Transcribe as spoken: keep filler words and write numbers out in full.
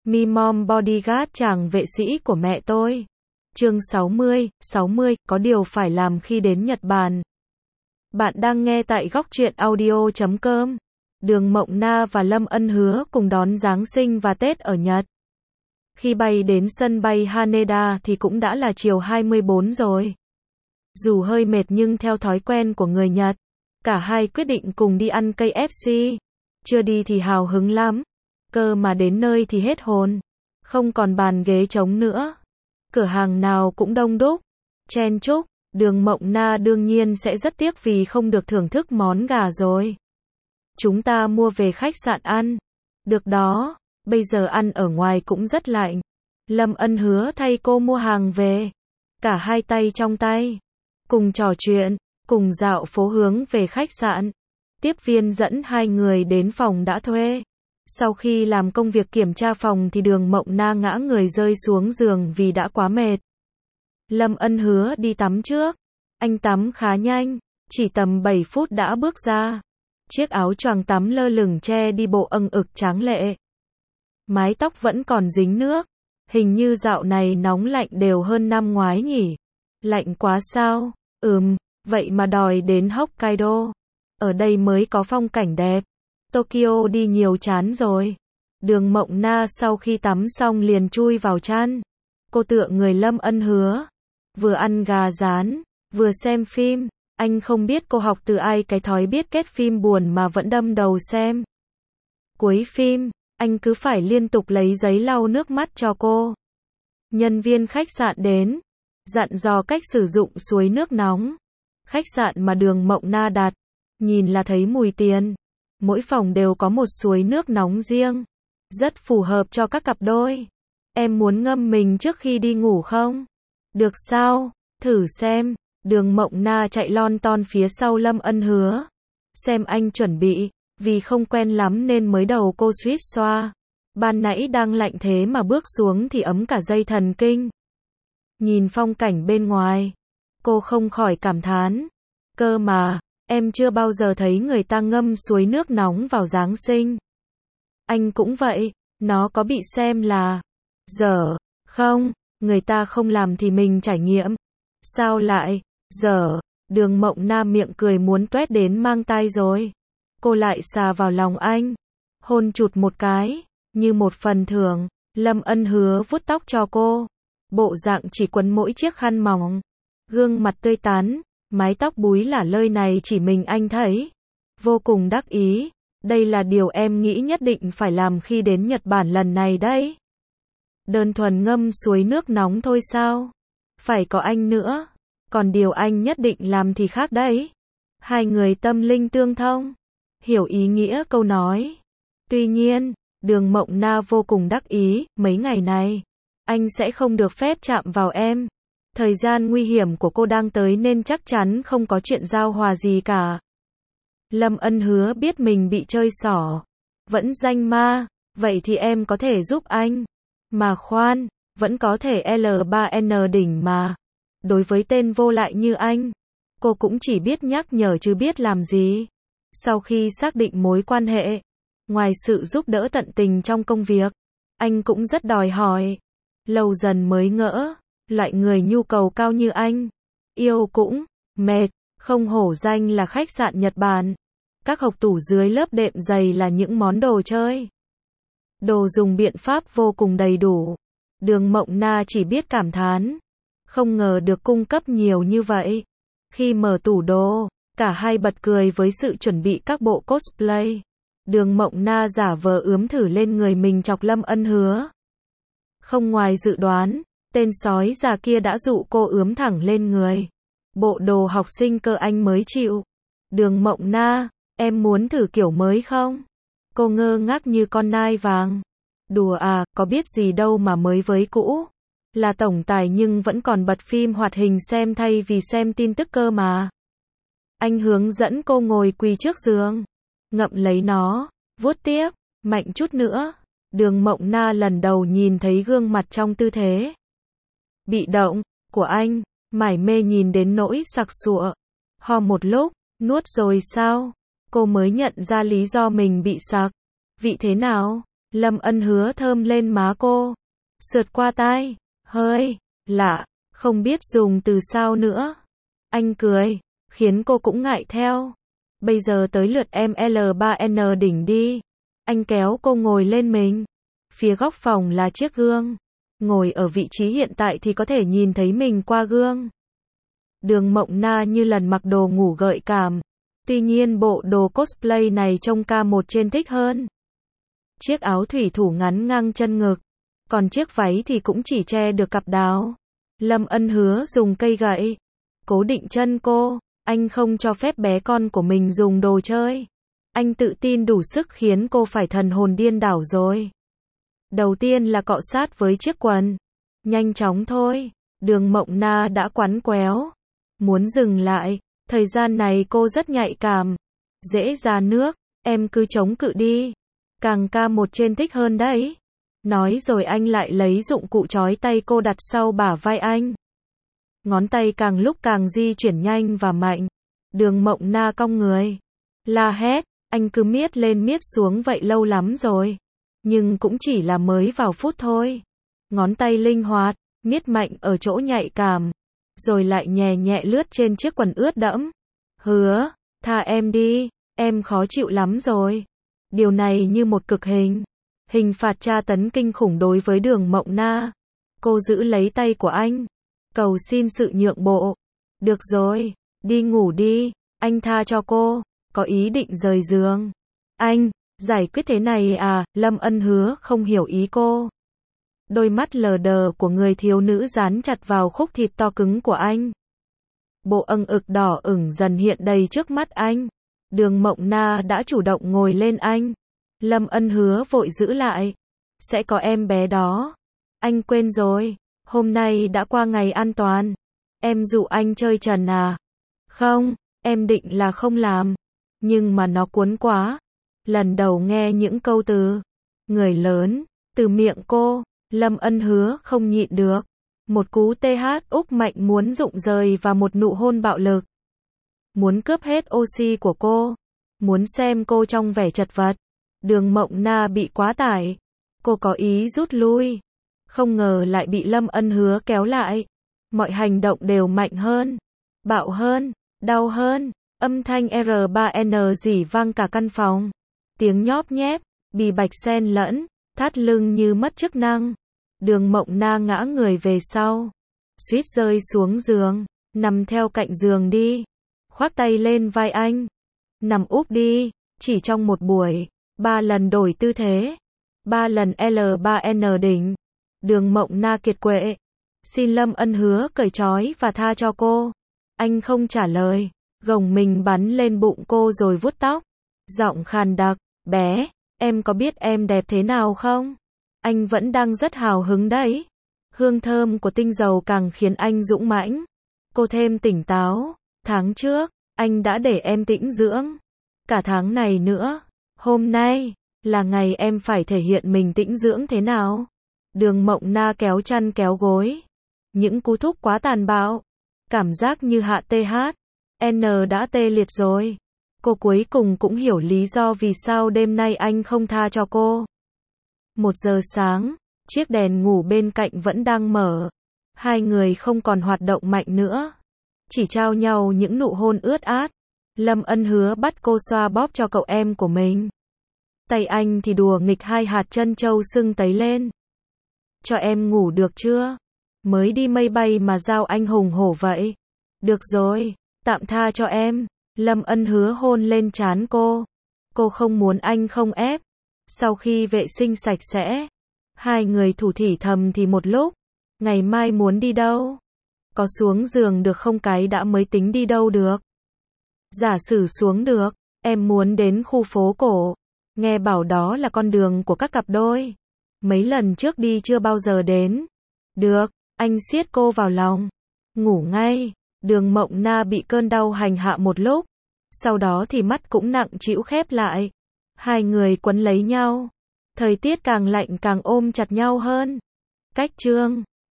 Mi Mom Bodyguard chàng vệ sĩ của mẹ tôi. Chương sáu mươi, sáu mươi, có điều phải làm khi đến Nhật Bản. Bạn đang nghe tại góc truyện audio chấm com. Đường Mộng Na và Lâm Ân Hứa cùng đón Giáng sinh và Tết ở Nhật. Khi bay đến sân bay Haneda thì cũng đã là chiều hai mươi bốn rồi. Dù hơi mệt nhưng theo thói quen của người Nhật, cả hai quyết định cùng đi ăn ca ép xê. Chưa đi thì hào hứng lắm, cơ mà đến nơi thì hết hồn. Không còn bàn ghế trống nữa. Cửa hàng nào cũng đông đúc, chen chúc. Đường Mộng Na đương nhiên sẽ rất tiếc vì không được thưởng thức món gà rồi. Chúng ta mua về khách sạn ăn. Được đó, bây giờ ăn ở ngoài cũng rất lạnh. Lâm Ân Hứa thay cô mua hàng về. Cả hai tay trong tay, cùng trò chuyện, cùng dạo phố hướng về khách sạn. Tiếp viên dẫn hai người đến phòng đã thuê. Sau khi làm công việc kiểm tra phòng thì Đường Mộng Na ngã người rơi xuống giường vì đã quá mệt. Lâm Ân Hứa đi tắm trước. Anh tắm khá nhanh, chỉ tầm bảy phút đã bước ra. Chiếc áo choàng tắm lơ lửng che đi bộ âng ực tráng lệ. Mái tóc vẫn còn dính nước. Hình như dạo này nóng lạnh đều hơn năm ngoái nhỉ. Lạnh quá sao? Ừm, vậy mà đòi đến Hokkaido. Ở đây mới có phong cảnh đẹp. Tokyo đi nhiều chán rồi. Đường Mộng Na sau khi tắm xong liền chui vào chăn. Cô tựa người Lâm Ân Hứa. Vừa ăn gà rán, vừa xem phim. Anh không biết cô học từ ai cái thói biết kết phim buồn mà vẫn đâm đầu xem. Cuối phim, anh cứ phải liên tục lấy giấy lau nước mắt cho cô. Nhân viên khách sạn đến, dặn dò cách sử dụng suối nước nóng. Khách sạn mà Đường Mộng Na đặt, nhìn là thấy mùi tiền. Mỗi phòng đều có một suối nước nóng riêng, rất phù hợp cho các cặp đôi. Em muốn ngâm mình trước khi đi ngủ không? Được sao? Thử xem. Đường Mộng Na chạy lon ton phía sau Lâm Ân Hứa. Xem anh chuẩn bị, vì không quen lắm nên mới đầu cô suýt xoa. Ban nãy đang lạnh thế mà bước xuống thì ấm cả dây thần kinh. Nhìn phong cảnh bên ngoài, cô không khỏi cảm thán. Cơ mà, em chưa bao giờ thấy người ta ngâm suối nước nóng vào Giáng sinh. Anh cũng vậy, nó có bị xem là dở không? Người ta không làm thì mình trải nghiệm. Sao lại dở? Đường Mộng Na miệng cười muốn toét đến mang tai rồi. Cô lại xà vào lòng anh, hôn chụt một cái, như một phần thưởng. Lâm Ân Hứa vuốt tóc cho cô, bộ dạng chỉ quấn mỗi chiếc khăn mỏng, gương mặt tươi tắn, mái tóc búi lả lơi này chỉ mình anh thấy. Vô cùng đắc ý, đây là điều em nghĩ nhất định phải làm khi đến Nhật Bản lần này đấy. Đơn thuần ngâm suối nước nóng thôi sao? Phải có anh nữa, còn điều anh nhất định làm thì khác đấy. Hai người tâm linh tương thông, hiểu ý nghĩa câu nói. Tuy nhiên, Đường Mộng Na vô cùng đắc ý, mấy ngày này, anh sẽ không được phép chạm vào em. Thời gian nguy hiểm của cô đang tới nên chắc chắn không có chuyện giao hòa gì cả. Lâm Ân Hứa biết mình bị chơi xỏ, vẫn danh ma, vậy thì em có thể giúp anh. Mà khoan, vẫn có thể L ba N đỉnh mà. Đối với tên vô lại như anh, cô cũng chỉ biết nhắc nhở chứ biết làm gì. Sau khi xác định mối quan hệ, ngoài sự giúp đỡ tận tình trong công việc, anh cũng rất đòi hỏi. Lâu dần mới ngỡ, loại người nhu cầu cao như anh, yêu cũng mệt, không hổ danh là khách sạn Nhật Bản. Các hộc tủ dưới lớp đệm giày là những món đồ chơi. Đồ dùng biện pháp vô cùng đầy đủ. Đường Mộng Na chỉ biết cảm thán. Không ngờ được cung cấp nhiều như vậy. Khi mở tủ đồ, cả hai bật cười với sự chuẩn bị các bộ cosplay. Đường Mộng Na giả vờ ướm thử lên người mình chọc Lâm Ân Hứa. Không ngoài dự đoán, tên sói già kia đã dụ cô ướm thẳng lên người. Bộ đồ học sinh cơ anh mới chịu. Đường Mộng Na, em muốn thử kiểu mới không? Cô ngơ ngác như con nai vàng. Đùa à, có biết gì đâu mà mới với cũ. Là tổng tài nhưng vẫn còn bật phim hoạt hình xem thay vì xem tin tức cơ mà. Anh hướng dẫn cô ngồi quỳ trước giường. Ngậm lấy nó, vuốt tiếp, mạnh chút nữa. Đường Mộng Na lần đầu nhìn thấy gương mặt trong tư thế bị động của anh, mải mê nhìn đến nỗi sặc sụa. Ho một lúc, nuốt rồi sao? Cô mới nhận ra lý do mình bị sặc. Vị thế nào? Lâm Ân Hứa thơm lên má cô, sượt qua tai, hơi lạ, không biết dùng từ sao nữa. Anh cười, khiến cô cũng ngại theo. Bây giờ tới lượt em L ba N đỉnh đi. Anh kéo cô ngồi lên mình. Phía góc phòng là chiếc gương. Ngồi ở vị trí hiện tại thì có thể nhìn thấy mình qua gương. Đường Mộng Na như lần mặc đồ ngủ gợi cảm. Tuy nhiên bộ đồ cosplay này trông ca một trên thích hơn. Chiếc áo thủy thủ ngắn ngang chân ngực. Còn chiếc váy thì cũng chỉ che được cặp đào. Lâm Ân Hứa dùng cây gậy cố định chân cô. Anh không cho phép bé con của mình dùng đồ chơi. Anh tự tin đủ sức khiến cô phải thần hồn điên đảo rồi. Đầu tiên là cọ sát với chiếc quần. Nhanh chóng thôi. Đường Mộng Na đã quắn quéo. Muốn dừng lại. Thời gian này cô rất nhạy cảm. Dễ ra nước. Em cứ chống cự đi. Càng ca một trên thích hơn đấy. Nói rồi anh lại lấy dụng cụ trói tay cô đặt sau bả vai anh. Ngón tay càng lúc càng di chuyển nhanh và mạnh. Đường Mộng Na cong người. La hét. Anh cứ miết lên miết xuống vậy lâu lắm rồi. Nhưng cũng chỉ là mới vào phút thôi. Ngón tay linh hoạt, miết mạnh ở chỗ nhạy cảm. Rồi lại nhẹ nhẹ lướt trên chiếc quần ướt đẫm. Hứa, tha em đi, em khó chịu lắm rồi. Điều này như một cực hình. Hình phạt tra tấn kinh khủng đối với Đường Mộng Na. Cô giữ lấy tay của anh. Cầu xin sự nhượng bộ. Được rồi, đi ngủ đi, anh tha cho cô. Có ý định rời giường. Anh, giải quyết thế này à? Lâm Ân Hứa không hiểu ý cô. Đôi mắt lờ đờ của người thiếu nữ dán chặt vào khúc thịt to cứng của anh. Bộ âng ực đỏ ửng dần hiện đầy trước mắt anh. Đường Mộng Na đã chủ động ngồi lên anh. Lâm Ân Hứa vội giữ lại. Sẽ có em bé đó. Anh quên rồi. Hôm nay đã qua ngày an toàn. Em dụ anh chơi trần à? Không, em định là không làm. Nhưng mà nó cuốn quá. Lần đầu nghe những câu từ người lớn từ miệng cô, Lâm Ân Hứa không nhịn được. Một cú tê hát úc mạnh muốn rụng rời và một nụ hôn bạo lực. Muốn cướp hết oxy của cô. Muốn xem cô trong vẻ chật vật. Đường Mộng Na bị quá tải. Cô có ý rút lui. Không ngờ lại bị Lâm Ân Hứa kéo lại. Mọi hành động đều mạnh hơn, bạo hơn, đau hơn. Âm thanh R ba N rỉ vang cả căn phòng. Tiếng nhóp nhép, bì bạch xen lẫn, thắt lưng như mất chức năng. Đường Mộng Na ngã người về sau. Suýt rơi xuống giường. Nằm theo cạnh giường đi. Khoác tay lên vai anh. Nằm úp đi. Chỉ trong một buổi. Ba lần đổi tư thế. Ba lần L ba N đỉnh. Đường Mộng Na kiệt quệ. Xin Lâm Ân Hứa cởi trói và tha cho cô. Anh không trả lời. Gồng mình bắn lên bụng cô rồi vuốt tóc. Giọng khàn đặc. Bé, em có biết em đẹp thế nào không? Anh vẫn đang rất hào hứng đấy. Hương thơm của tinh dầu càng khiến anh dũng mãnh. Cô thêm tỉnh táo. Tháng trước, anh đã để em tĩnh dưỡng. Cả tháng này nữa. Hôm nay, là ngày em phải thể hiện mình tĩnh dưỡng thế nào. Đường Mộng Na kéo chăn kéo gối. Những cú thúc quá tàn bạo. Cảm giác như hạ T H. N đã tê liệt rồi. Cô cuối cùng cũng hiểu lý do vì sao đêm nay anh không tha cho cô. Một giờ sáng, chiếc đèn ngủ bên cạnh vẫn đang mở. Hai người không còn hoạt động mạnh nữa. Chỉ trao nhau những nụ hôn ướt át. Lâm Ân Hứa bắt cô xoa bóp cho cậu em của mình. Tay anh thì đùa nghịch hai hạt chân châu sưng tấy lên. Cho em ngủ được chưa? Mới đi mây bay mà giao anh hùng hổ vậy. Được rồi, tạm tha cho em. Lâm Ân Hứa hôn lên trán cô. Cô không muốn anh không ép. Sau khi vệ sinh sạch sẽ, hai người thủ thỉ thầm thì một lúc. Ngày mai muốn đi đâu? Có xuống giường được không cái đã mới tính đi đâu được. Giả sử xuống được, em muốn đến khu phố cổ. Nghe bảo đó là con đường của các cặp đôi. Mấy lần trước đi chưa bao giờ đến. Được, anh siết cô vào lòng. Ngủ ngay. Đường Mộng Na bị cơn đau hành hạ một lúc. Sau đó thì mắt cũng nặng trĩu khép lại. Hai người quấn lấy nhau. Thời tiết càng lạnh càng ôm chặt nhau hơn. Cách chương